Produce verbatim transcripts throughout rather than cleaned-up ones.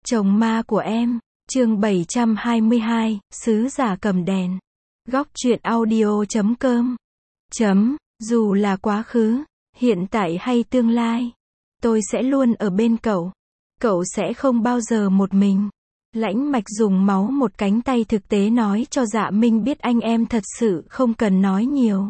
Chồng ma của em, chương bảy trăm hai mươi hai, sứ giả cầm đèn. Góc truyện audio chấm com. Chấm, dù là quá khứ, hiện tại hay tương lai, tôi sẽ luôn ở bên cậu. Cậu sẽ không bao giờ một mình. Lãnh Mạch dùng máu một cánh tay thực tế nói cho Dạ Minh biết anh em thật sự không cần nói nhiều.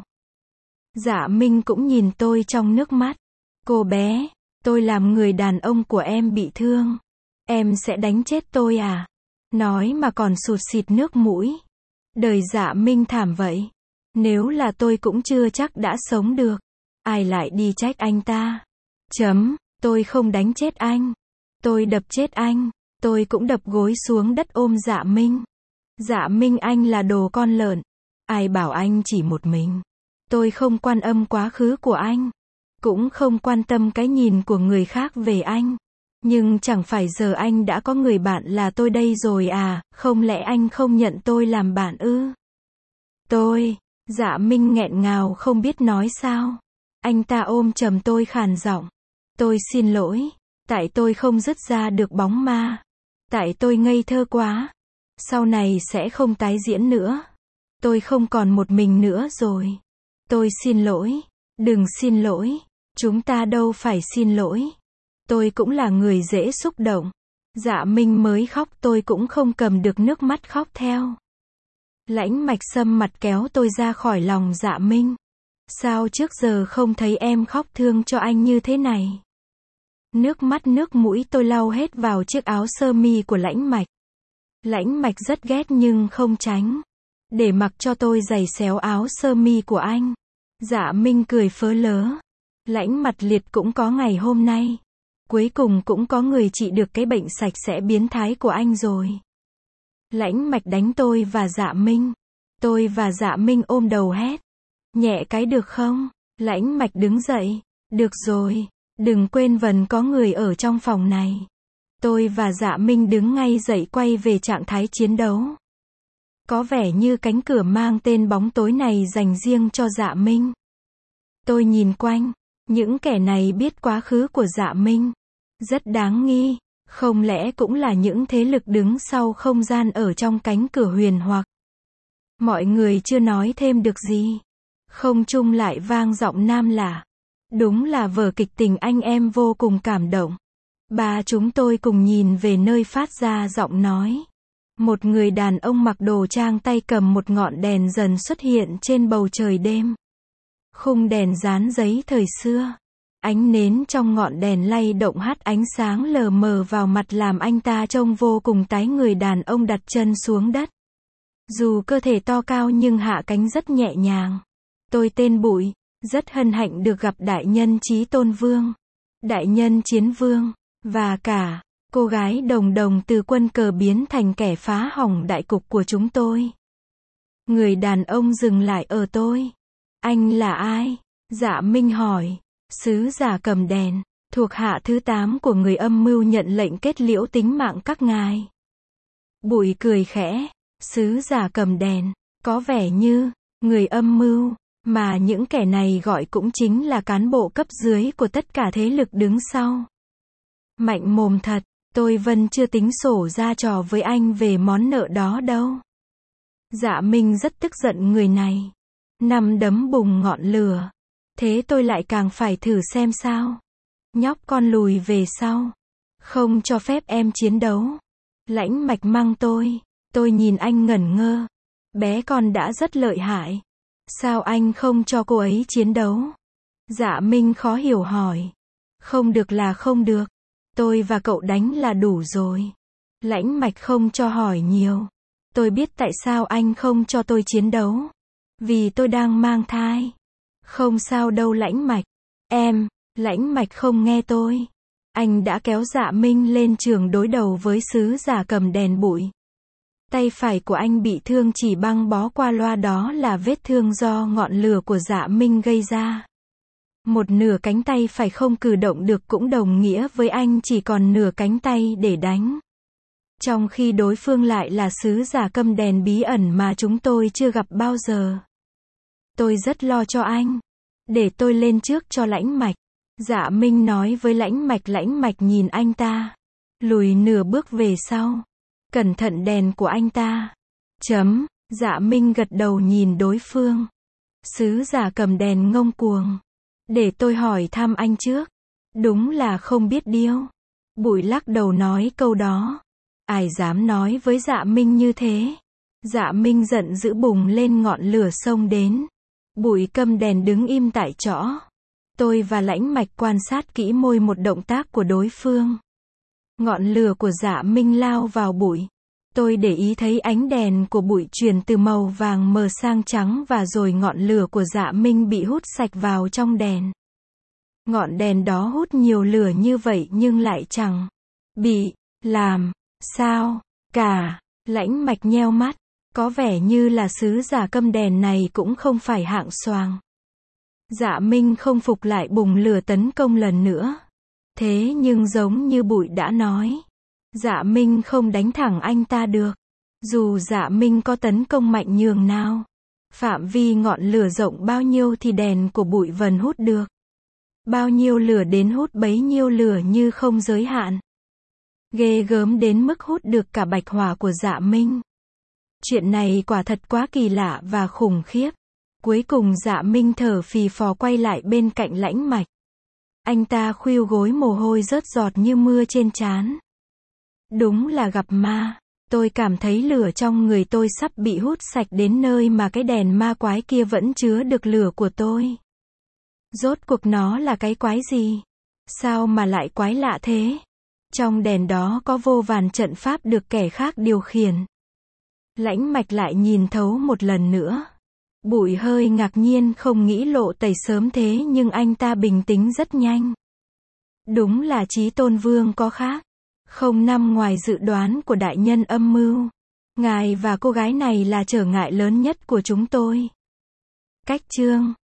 Dạ Minh cũng nhìn tôi trong nước mắt. Cô bé, tôi làm người đàn ông của em bị thương. Em sẽ đánh chết tôi à? Nói mà còn sụt xịt nước mũi. Đời Dạ Minh thảm vậy. Nếu là tôi cũng chưa chắc đã sống được. Ai lại đi trách anh ta? Chấm, tôi không đánh chết anh. Tôi đập chết anh. Tôi cũng đập gối xuống đất ôm Dạ Minh. Dạ Minh, anh là đồ con lợn. Ai bảo anh chỉ một mình. Tôi không quan âm quá khứ của anh. Cũng không quan tâm cái nhìn của người khác về anh. Nhưng chẳng phải giờ anh đã có người bạn là tôi đây rồi à, không lẽ anh không nhận tôi làm bạn ư? Tôi, Dạ Minh nghẹn ngào không biết nói sao. Anh ta ôm chầm tôi khàn giọng. Tôi xin lỗi, tại tôi không dứt ra được bóng ma. Tại tôi ngây thơ quá. Sau này sẽ không tái diễn nữa. Tôi không còn một mình nữa rồi. Tôi xin lỗi, đừng xin lỗi. Chúng ta đâu phải xin lỗi. Tôi cũng là người dễ xúc động. Dạ Minh mới khóc, tôi cũng không cầm được nước mắt khóc theo. Lãnh Mạch sâm mặt kéo tôi ra khỏi lòng Dạ Minh. Sao trước giờ không thấy em khóc thương cho anh như thế này? Nước mắt nước mũi tôi lau hết vào chiếc áo sơ mi của Lãnh Mạch. Lãnh Mạch rất ghét nhưng không tránh. Để mặc cho tôi giày xéo áo sơ mi của anh. Dạ Minh cười phớ lớ. Lãnh Mặt Liệt cũng có ngày hôm nay. Cuối cùng cũng có người trị được cái bệnh sạch sẽ biến thái của anh rồi. Lãnh Mạch đánh tôi và Dạ Minh. Tôi và Dạ Minh ôm đầu hét. Nhẹ cái được không? Lãnh Mạch đứng dậy. Được rồi, đừng quên vần có người ở trong phòng này. Tôi và Dạ Minh đứng ngay dậy quay về trạng thái chiến đấu. Có vẻ như cánh cửa mang tên bóng tối này dành riêng cho Dạ Minh. Tôi nhìn quanh. Những kẻ này biết quá khứ của Dạ Minh. Rất đáng nghi. Không lẽ cũng là những thế lực đứng sau không gian ở trong cánh cửa huyền hoặc? Mọi người chưa nói thêm được gì. Không trung lại vang giọng nam lạ. Đúng là vở kịch tình anh em vô cùng cảm động. Ba chúng tôi cùng nhìn về nơi phát ra giọng nói. Một người đàn ông mặc đồ trang tay cầm một ngọn đèn dần xuất hiện trên bầu trời đêm. Khung đèn dán giấy thời xưa. Ánh nến trong ngọn đèn lay động hắt ánh sáng lờ mờ vào mặt làm anh ta trông vô cùng tái. Người đàn ông đặt chân xuống đất. Dù cơ thể to cao nhưng hạ cánh rất nhẹ nhàng. Tôi tên Bụi, rất hân hạnh được gặp đại nhân Chí Tôn Vương, đại nhân Chiến Vương, và cả cô gái Đồng Đồng từ quân cờ biến thành kẻ phá hỏng đại cục của chúng tôi. Người đàn ông dừng lại ở tôi. Anh là ai? Dạ Minh hỏi. Sứ giả cầm đèn, thuộc hạ thứ tám của người âm mưu nhận lệnh kết liễu tính mạng các ngài. Bụi cười khẽ. Sứ giả cầm đèn, có vẻ như người âm mưu, mà những kẻ này gọi cũng chính là cán bộ cấp dưới của tất cả thế lực đứng sau. Mạnh mồm thật, tôi vẫn chưa tính sổ ra trò với anh về món nợ đó đâu. Dạ Minh rất tức giận người này. Năm đấm bùng ngọn lửa. Thế tôi lại càng phải thử xem sao. Nhóc con lùi về sau. Không cho phép em chiến đấu. Lãnh Mạch mang tôi. Tôi nhìn anh ngẩn ngơ. Bé con đã rất lợi hại. Sao anh không cho cô ấy chiến đấu? Dạ Minh khó hiểu hỏi. Không được là không được. Tôi và cậu đánh là đủ rồi. Lãnh Mạch không cho hỏi nhiều. Tôi biết tại sao anh không cho tôi chiến đấu. Vì tôi đang mang thai. Không sao đâu Lãnh Mạch. Em, Lãnh Mạch không nghe tôi. Anh đã kéo Dạ Minh lên trường đối đầu với sứ giả cầm đèn Bụi. Tay phải của anh bị thương chỉ băng bó qua loa, đó là vết thương do ngọn lửa của Dạ Minh gây ra. Một nửa cánh tay phải không cử động được cũng đồng nghĩa với anh chỉ còn nửa cánh tay để đánh. Trong khi đối phương lại là sứ giả cầm đèn bí ẩn mà chúng tôi chưa gặp bao giờ. Tôi rất lo cho anh. Để tôi lên trước cho Lãnh Mạch. Dạ Minh nói với Lãnh Mạch. Lãnh Mạch nhìn anh ta. lùi nửa bước về sau. Cẩn thận đèn của anh ta. Chấm, Dạ Minh gật đầu nhìn đối phương. Sứ giả cầm đèn ngông cuồng. Để tôi hỏi thăm anh trước. Đúng là không biết điêu. Bụi lắc đầu nói câu đó. Ai dám nói với Dạ Minh như thế. Dạ Minh giận dữ bùng lên ngọn lửa xông đến. Bụi cầm đèn đứng im tại chỗ. Tôi và Lãnh Mạch quan sát kỹ mỗi một động tác của đối phương. Ngọn lửa của Dạ Minh lao vào bụi. Tôi để ý thấy ánh đèn của bụi chuyển từ màu vàng mờ sang trắng và rồi ngọn lửa của Dạ Minh bị hút sạch vào trong đèn. Ngọn đèn đó hút nhiều lửa như vậy nhưng lại chẳng bị làm sao cả. Lãnh Mạch nheo mắt. Có vẻ như là sứ giả cầm đèn này cũng không phải hạng xoàng. Dạ Minh không phục lại bùng lửa tấn công lần nữa. Thế nhưng giống như bụi đã nói. Dạ Minh không đánh thẳng anh ta được. Dù Dạ Minh có tấn công mạnh nhường nào. Phạm vi ngọn lửa rộng bao nhiêu thì đèn của bụi vẫn hút được. Bao nhiêu lửa đến hút bấy nhiêu lửa như không giới hạn. Ghê gớm đến mức hút được cả bạch hỏa của Dạ Minh. Chuyện này quả thật quá kỳ lạ và khủng khiếp. Cuối cùng Dạ Minh thở phì phò quay lại bên cạnh Lãnh Mạch. Anh ta khuỵu gối mồ hôi rớt giọt như mưa trên trán. Đúng là gặp ma. Tôi cảm thấy lửa trong người tôi sắp bị hút sạch đến nơi mà cái đèn ma quái kia vẫn chứa được lửa của tôi. Rốt cuộc nó là cái quái gì? Sao mà lại quái lạ thế? Trong đèn đó có vô vàn trận pháp được kẻ khác điều khiển. Lãnh Mạch lại nhìn thấu một lần nữa. Bụi hơi ngạc nhiên không nghĩ lộ tẩy sớm thế nhưng anh ta bình tĩnh rất nhanh. Đúng là Chí Tôn Vương có khác. Không nằm ngoài dự đoán của đại nhân âm mưu. Ngài và cô gái này là trở ngại lớn nhất của chúng tôi. Cách chương